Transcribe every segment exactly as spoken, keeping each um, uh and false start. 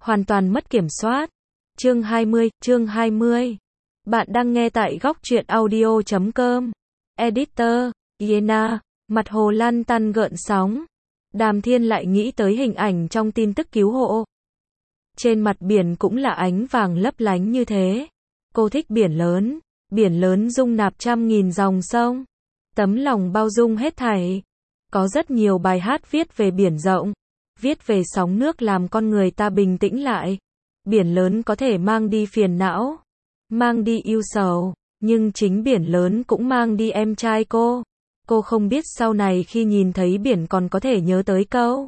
hoàn toàn mất kiểm soát. Chương hai mươi, chương hai mươi. Bạn đang nghe tại góc truyện audio chấm com. Editor, Iena, mặt hồ lăn tăn gợn sóng. Đàm Thiên lại nghĩ tới hình ảnh trong tin tức cứu hộ. Trên mặt biển cũng là ánh vàng lấp lánh như thế. Cô thích biển lớn, biển lớn dung nạp trăm nghìn dòng sông. Tấm lòng bao dung hết thảy. Có rất nhiều bài hát viết về biển rộng, viết về sóng nước làm con người ta bình tĩnh lại. Biển lớn có thể mang đi phiền não, mang đi ưu sầu, nhưng chính biển lớn cũng mang đi em trai cô. Cô không biết sau này khi nhìn thấy biển còn có thể nhớ tới câu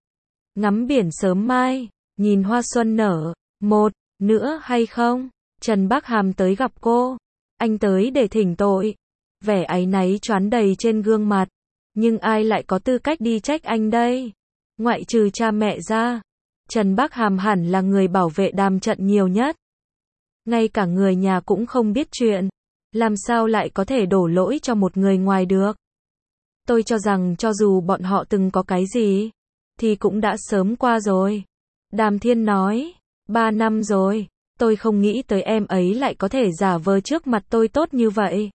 ngắm biển sớm mai, nhìn hoa xuân nở, một nữa hay không? Trần Bác Hàm tới gặp cô. Anh tới để thỉnh tội. Vẻ áy náy choán đầy trên gương mặt. Nhưng ai lại có tư cách đi trách anh đây? Ngoại trừ cha mẹ ra, Trần Bác Hàm hẳn là người bảo vệ Đàm Trận nhiều nhất. Ngay cả người nhà cũng không biết chuyện. Làm sao lại có thể đổ lỗi cho một người ngoài được? Tôi cho rằng cho dù bọn họ từng có cái gì, thì cũng đã sớm qua rồi. Đàm Thiên nói, ba năm rồi, tôi không nghĩ tới em ấy lại có thể giả vờ trước mặt tôi tốt như vậy.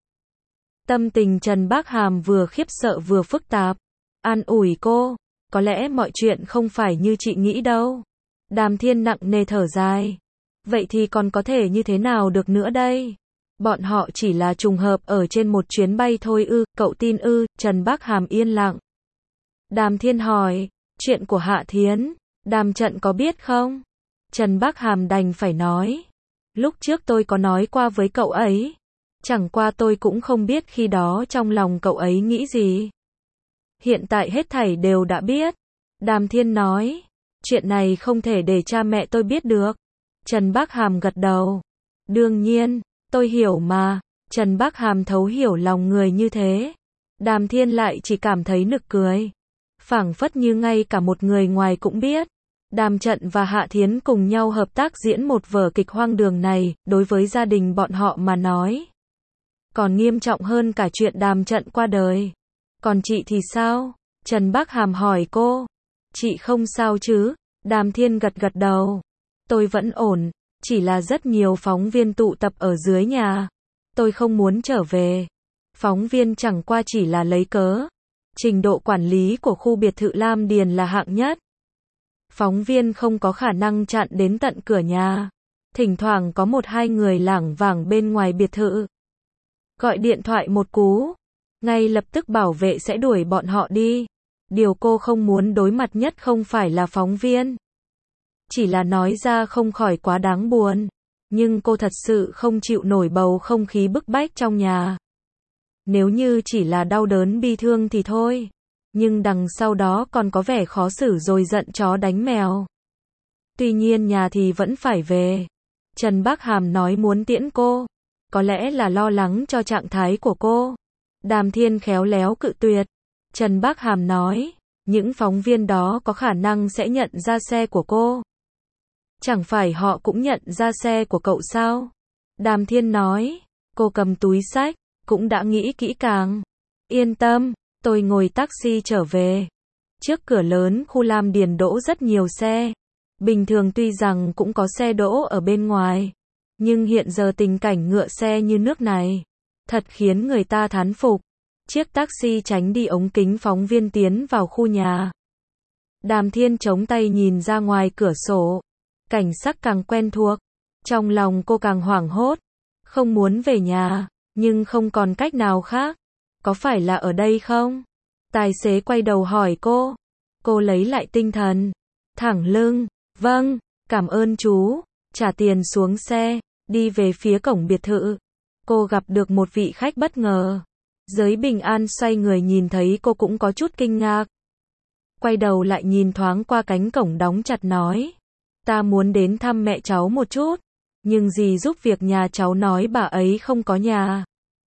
Tâm tình Trần Bác Hàm vừa khiếp sợ vừa phức tạp. An ủi cô, có lẽ mọi chuyện không phải như chị nghĩ đâu. Đàm Thiên nặng nề thở dài. Vậy thì còn có thể như thế nào được nữa đây? Bọn họ chỉ là trùng hợp ở trên một chuyến bay thôi ư, cậu tin ư? Trần Bác Hàm yên lặng. Đàm Thiên hỏi, chuyện của Hạ Thiến, Đàm Trận có biết không? Trần Bác Hàm đành phải nói. Lúc trước tôi có nói qua với cậu ấy. Chẳng qua tôi cũng không biết khi đó trong lòng cậu ấy nghĩ gì. Hiện tại hết thảy đều đã biết. Đàm Thiên nói, chuyện này không thể để cha mẹ tôi biết được. Trần Bác Hàm gật đầu. Đương nhiên, tôi hiểu mà. Trần Bác Hàm thấu hiểu lòng người như thế. Đàm Thiên lại chỉ cảm thấy nực cười. Phảng phất như ngay cả một người ngoài cũng biết. Đàm Trận và Hạ Thiến cùng nhau hợp tác diễn một vở kịch hoang đường này, đối với gia đình bọn họ mà nói. Còn nghiêm trọng hơn cả chuyện Đàm Trận qua đời. Còn chị thì sao? Trần Bác Hàm hỏi cô. Chị không sao chứ? Đàm Thiên gật gật đầu. Tôi vẫn ổn, chỉ là rất nhiều phóng viên tụ tập ở dưới nhà. Tôi không muốn trở về. Phóng viên chẳng qua chỉ là lấy cớ. Trình độ quản lý của khu biệt thự Lam Điền là hạng nhất. Phóng viên không có khả năng chặn đến tận cửa nhà. Thỉnh thoảng có một hai người lảng vảng bên ngoài biệt thự. Gọi điện thoại một cú, ngay lập tức bảo vệ sẽ đuổi bọn họ đi. Điều cô không muốn đối mặt nhất không phải là phóng viên. Chỉ là nói ra không khỏi quá đáng buồn. Nhưng cô thật sự không chịu nổi bầu không khí bức bách trong nhà. Nếu như chỉ là đau đớn bi thương thì thôi. Nhưng đằng sau đó còn có vẻ khó xử rồi giận chó đánh mèo. Tuy nhiên nhà thì vẫn phải về. Trần Bác Hàm nói muốn tiễn cô. Có lẽ là lo lắng cho trạng thái của cô. Đàm Thiên khéo léo cự tuyệt. Trần Bác Hàm nói, những phóng viên đó có khả năng sẽ nhận ra xe của cô. Chẳng phải họ cũng nhận ra xe của cậu sao? Đàm Thiên nói, cô cầm túi xách, cũng đã nghĩ kỹ càng. Yên tâm, tôi ngồi taxi trở về. Trước cửa lớn khu Lam Điền đỗ rất nhiều xe. Bình thường tuy rằng cũng có xe đỗ ở bên ngoài. Nhưng hiện giờ tình cảnh ngựa xe như nước này, thật khiến người ta thán phục. Chiếc taxi tránh đi ống kính phóng viên tiến vào khu nhà. Đàm Thiên chống tay nhìn ra ngoài cửa sổ. Cảnh sắc càng quen thuộc. Trong lòng cô càng hoảng hốt. Không muốn về nhà, nhưng không còn cách nào khác. Có phải là ở đây không? Tài xế quay đầu hỏi cô. Cô lấy lại tinh thần. Thẳng lưng. Vâng, cảm ơn chú. Trả tiền xuống xe. Đi về phía cổng biệt thự. Cô gặp được một vị khách bất ngờ. Giới Bình An xoay người nhìn thấy cô cũng có chút kinh ngạc. Quay đầu lại nhìn thoáng qua cánh cổng đóng chặt nói. Ta muốn đến thăm mẹ cháu một chút. Nhưng dì giúp việc nhà cháu nói bà ấy không có nhà.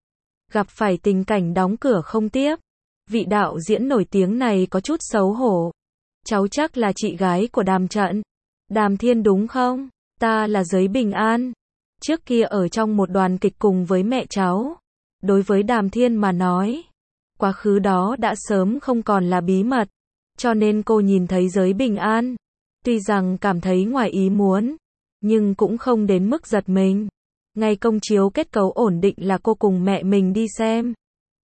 Gặp phải tình cảnh đóng cửa không tiếp. Vị đạo diễn nổi tiếng này có chút xấu hổ. Cháu chắc là chị gái của Đàm Trận. Đàm Thiên đúng không? Ta là Giới Bình An. Trước kia ở trong một đoàn kịch cùng với mẹ cháu. Đối với Đàm Thiên mà nói, quá khứ đó đã sớm không còn là bí mật. Cho nên cô nhìn thấy Giới Bình An. Tuy rằng cảm thấy ngoài ý muốn, nhưng cũng không đến mức giật mình. Ngày công chiếu kết cấu ổn định là cô cùng mẹ mình đi xem.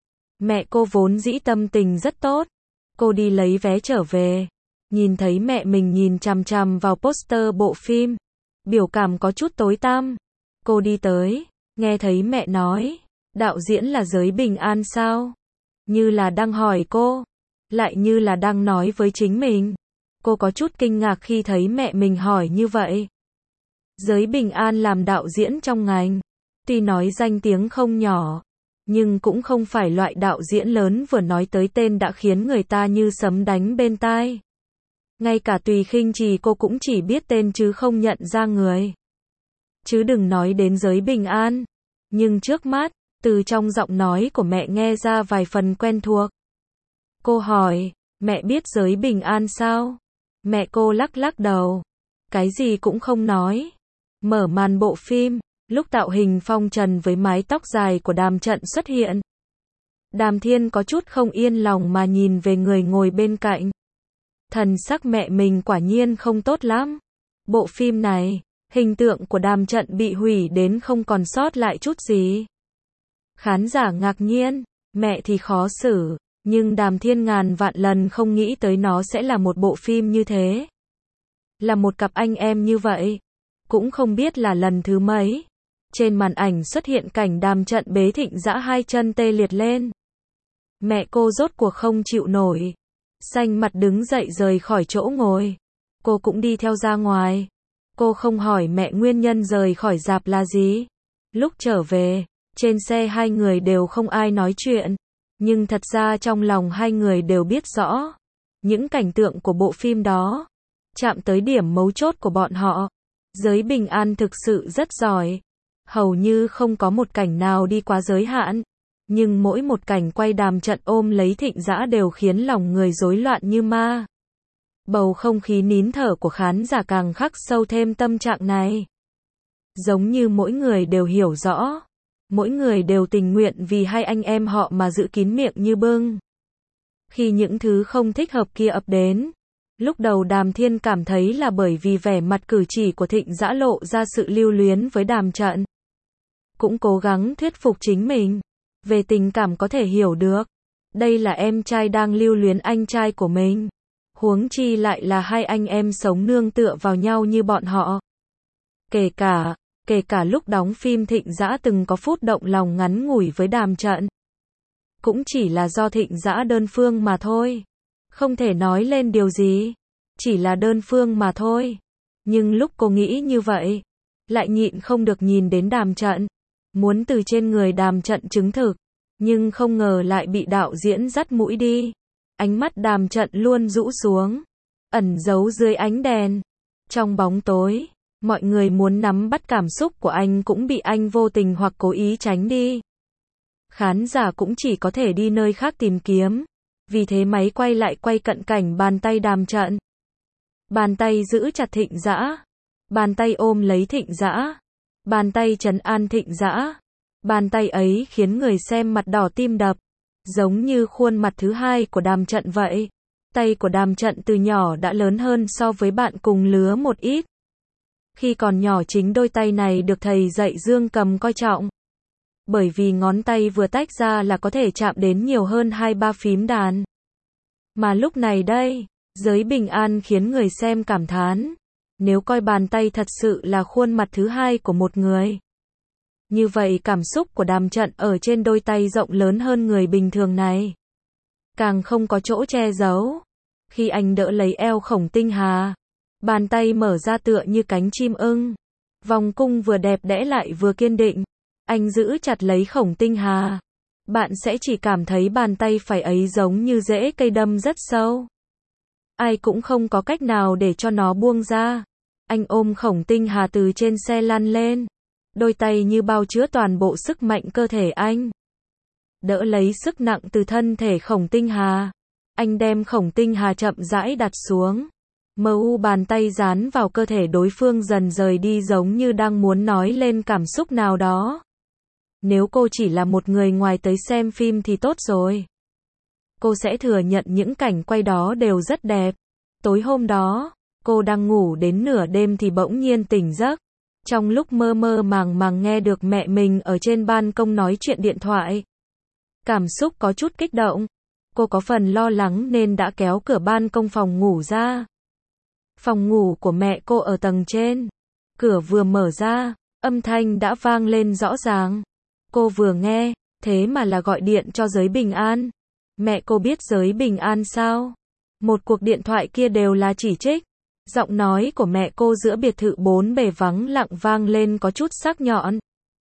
Mẹ cô vốn dĩ tâm tình rất tốt. Cô đi lấy vé trở về. Nhìn thấy mẹ mình nhìn chằm chằm vào poster bộ phim. Biểu cảm có chút tối tăm. Cô đi tới, nghe thấy mẹ nói, đạo diễn là Giới Bình An sao? Như là đang hỏi cô, lại như là đang nói với chính mình. Cô có chút kinh ngạc khi thấy mẹ mình hỏi như vậy. Giới Bình An làm đạo diễn trong ngành, tuy nói danh tiếng không nhỏ, nhưng cũng không phải loại đạo diễn lớn, vừa nói tới tên đã khiến người ta như sấm đánh bên tai. Ngay cả Tùy Khinh Trì cô cũng chỉ biết tên chứ không nhận ra người. Chứ đừng nói đến Giới Bình An. Nhưng trước mắt, từ trong giọng nói của mẹ nghe ra vài phần quen thuộc. Cô hỏi, mẹ biết Giới Bình An sao? Mẹ cô lắc lắc đầu. Cái gì cũng không nói. Mở màn bộ phim, lúc tạo hình phong trần với mái tóc dài của Đàm Trận xuất hiện. Đàm Thiên có chút không yên lòng mà nhìn về người ngồi bên cạnh. Thần sắc mẹ mình quả nhiên không tốt lắm. Bộ phim này, hình tượng của Đàm Trận bị hủy đến không còn sót lại chút gì. Khán giả ngạc nhiên, mẹ thì khó xử, nhưng Đàm Thiên ngàn vạn lần không nghĩ tới nó sẽ là một bộ phim như thế. Là một cặp anh em như vậy. Cũng không biết là lần thứ mấy. Trên màn ảnh xuất hiện cảnh Đàm Trận bế Thịnh Dã hai chân tê liệt lên. Mẹ cô rốt cuộc không chịu nổi. Xanh mặt đứng dậy rời khỏi chỗ ngồi. Cô cũng đi theo ra ngoài. Cô không hỏi mẹ nguyên nhân rời khỏi rạp là gì. Lúc trở về, trên xe hai người đều không ai nói chuyện. Nhưng thật ra trong lòng hai người đều biết rõ. Những cảnh tượng của bộ phim đó chạm tới điểm mấu chốt của bọn họ. Giới Bình An thực sự rất giỏi. Hầu như không có một cảnh nào đi quá giới hạn. Nhưng mỗi một cảnh quay Đàm Trận ôm lấy Thịnh Dã đều khiến lòng người rối loạn như ma. Bầu không khí nín thở của khán giả càng khắc sâu thêm tâm trạng này. Giống như mỗi người đều hiểu rõ. Mỗi người đều tình nguyện vì hai anh em họ mà giữ kín miệng như bưng. Khi những thứ không thích hợp kia ập đến, lúc đầu Đàm Thiên cảm thấy là bởi vì vẻ mặt cử chỉ của Thịnh Dã lộ ra sự lưu luyến với Đàm Trận. Cũng cố gắng thuyết phục chính mình. Về tình cảm có thể hiểu được. Đây là em trai đang lưu luyến anh trai của mình. Huống chi lại là hai anh em sống nương tựa vào nhau như bọn họ. Kể cả, kể cả lúc đóng phim Thịnh Dã từng có phút động lòng ngắn ngủi với Đàm Trận. Cũng chỉ là do Thịnh Dã đơn phương mà thôi. Không thể nói lên điều gì. Chỉ là đơn phương mà thôi. Nhưng lúc cô nghĩ như vậy, lại nhịn không được nhìn đến Đàm Trận. Muốn từ trên người Đàm Trận chứng thực. Nhưng không ngờ lại bị đạo diễn dắt mũi đi. Ánh mắt Đàm Trận luôn rũ xuống. Ẩn giấu dưới ánh đèn. Trong bóng tối, mọi người muốn nắm bắt cảm xúc của anh cũng bị anh vô tình hoặc cố ý tránh đi. Khán giả cũng chỉ có thể đi nơi khác tìm kiếm. Vì thế máy quay lại quay cận cảnh bàn tay Đàm Trận. Bàn tay giữ chặt Thịnh Dã. Bàn tay ôm lấy Thịnh Dã. Bàn tay trấn an Thịnh Dã. Bàn tay ấy khiến người xem mặt đỏ tim đập. Giống như khuôn mặt thứ hai của Đàm Trận vậy. Tay của Đàm Trận từ nhỏ đã lớn hơn so với bạn cùng lứa một ít. Khi còn nhỏ chính đôi tay này được thầy dạy Dương Cầm coi trọng. Bởi vì ngón tay vừa tách ra là có thể chạm đến nhiều hơn hai ba phím đàn. Mà lúc này đây, Giới Bình An khiến người xem cảm thán. Nếu coi bàn tay thật sự là khuôn mặt thứ hai của một người. Như vậy cảm xúc của Đàm Trận ở trên đôi tay rộng lớn hơn người bình thường này. Càng không có chỗ che giấu. Khi anh đỡ lấy eo Khổng Tinh Hà. Bàn tay mở ra tựa như cánh chim ưng. Vòng cung vừa đẹp đẽ lại vừa kiên định. Anh giữ chặt lấy Khổng Tinh Hà. Bạn sẽ chỉ cảm thấy bàn tay phải ấy giống như rễ cây đâm rất sâu. Ai cũng không có cách nào để cho nó buông ra. Anh ôm Khổng Tinh Hà từ trên xe lăn lên. Đôi tay như bao chứa toàn bộ sức mạnh cơ thể anh. Đỡ lấy sức nặng từ thân thể Khổng Tinh Hà. Anh đem Khổng Tinh Hà chậm rãi đặt xuống. Mờ u bàn tay dán vào cơ thể đối phương dần rời đi giống như đang muốn nói lên cảm xúc nào đó. Nếu cô chỉ là một người ngoài tới xem phim thì tốt rồi. Cô sẽ thừa nhận những cảnh quay đó đều rất đẹp. Tối hôm đó, cô cô đang ngủ đến nửa đêm thì bỗng nhiên tỉnh giấc. Trong lúc mơ mơ màng màng nghe được mẹ mình ở trên ban công nói chuyện điện thoại. Cảm xúc có chút kích động. Cô có phần lo lắng nên đã kéo cửa ban công phòng ngủ ra. Phòng ngủ của mẹ cô ở tầng trên. Cửa vừa mở ra, âm thanh đã vang lên rõ ràng. Cô vừa nghe, thế mà là gọi điện cho giới bình an. Mẹ cô biết giới bình an sao? Một cuộc điện thoại kia đều là chỉ trích. Giọng nói của mẹ cô giữa biệt thự bốn bề vắng lặng vang lên có chút sắc nhọn.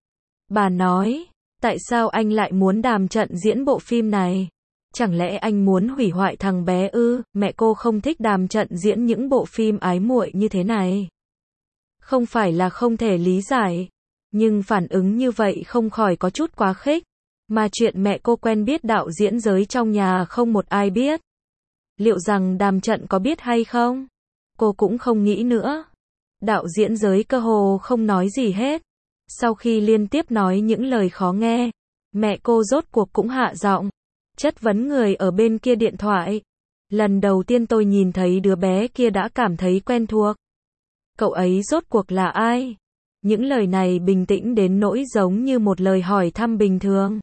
Bà nói, tại sao anh lại muốn đàm trận diễn bộ phim này? Chẳng lẽ anh muốn hủy hoại thằng bé ư? Mẹ cô không thích đàm trận diễn những bộ phim ái muội như thế này. Không phải là không thể lý giải, nhưng phản ứng như vậy không khỏi có chút quá khích. Mà chuyện mẹ cô quen biết đạo diễn giới trong nhà không một ai biết. Liệu rằng đàm trận có biết hay không? Cô cũng không nghĩ nữa. Đạo diễn giới cơ hồ không nói gì hết. Sau khi liên tiếp nói những lời khó nghe, mẹ cô rốt cuộc cũng hạ giọng, chất vấn người ở bên kia điện thoại. Lần đầu tiên tôi nhìn thấy đứa bé kia đã cảm thấy quen thuộc. Cậu ấy rốt cuộc là ai? Những lời này bình tĩnh đến nỗi giống như một lời hỏi thăm bình thường.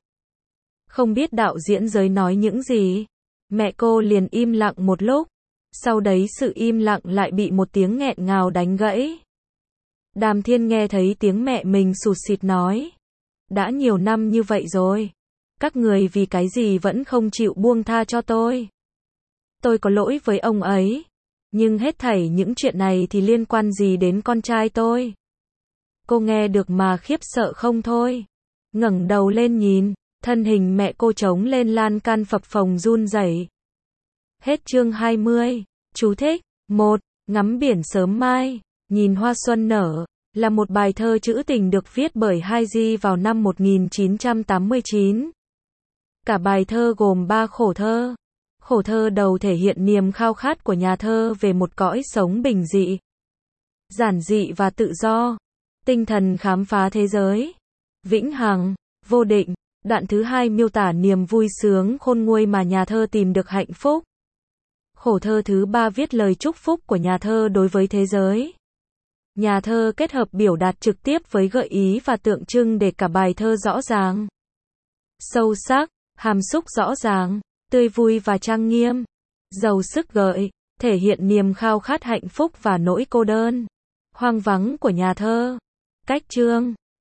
Không biết đạo diễn giới nói những gì. Mẹ cô liền im lặng một lúc. Sau đấy sự im lặng lại bị một tiếng nghẹn ngào đánh gãy. Đàm Thiên nghe thấy tiếng mẹ mình sụt sịt nói. Đã nhiều năm như vậy rồi. Các người vì cái gì vẫn không chịu buông tha cho tôi? Tôi có lỗi với ông ấy. Nhưng hết thảy những chuyện này thì liên quan gì đến con trai tôi? Cô nghe được mà khiếp sợ không thôi. Ngẩng đầu lên nhìn, thân hình mẹ cô trống lên lan can phập phồng run rẩy. Hết chương hai mươi. Chú thích. một. Ngắm biển sớm mai, nhìn hoa xuân nở, là một bài thơ trữ tình được viết bởi Hai Di vào năm một nghìn chín trăm tám mươi chín. Cả bài thơ gồm ba khổ thơ. Khổ thơ đầu thể hiện niềm khao khát của nhà thơ về một cõi sống bình dị, giản dị và tự do, tinh thần khám phá thế giới, vĩnh hằng, vô định. Đoạn thứ hai miêu tả niềm vui sướng khôn nguôi mà nhà thơ tìm được hạnh phúc. Khổ thơ thứ ba viết lời chúc phúc của nhà thơ đối với thế giới. Nhà thơ kết hợp biểu đạt trực tiếp với gợi ý và tượng trưng để cả bài thơ rõ ràng, sâu sắc, hàm xúc rõ ràng, tươi vui và trang nghiêm, giàu sức gợi, thể hiện niềm khao khát hạnh phúc và nỗi cô đơn, hoang vắng của nhà thơ. Cách chương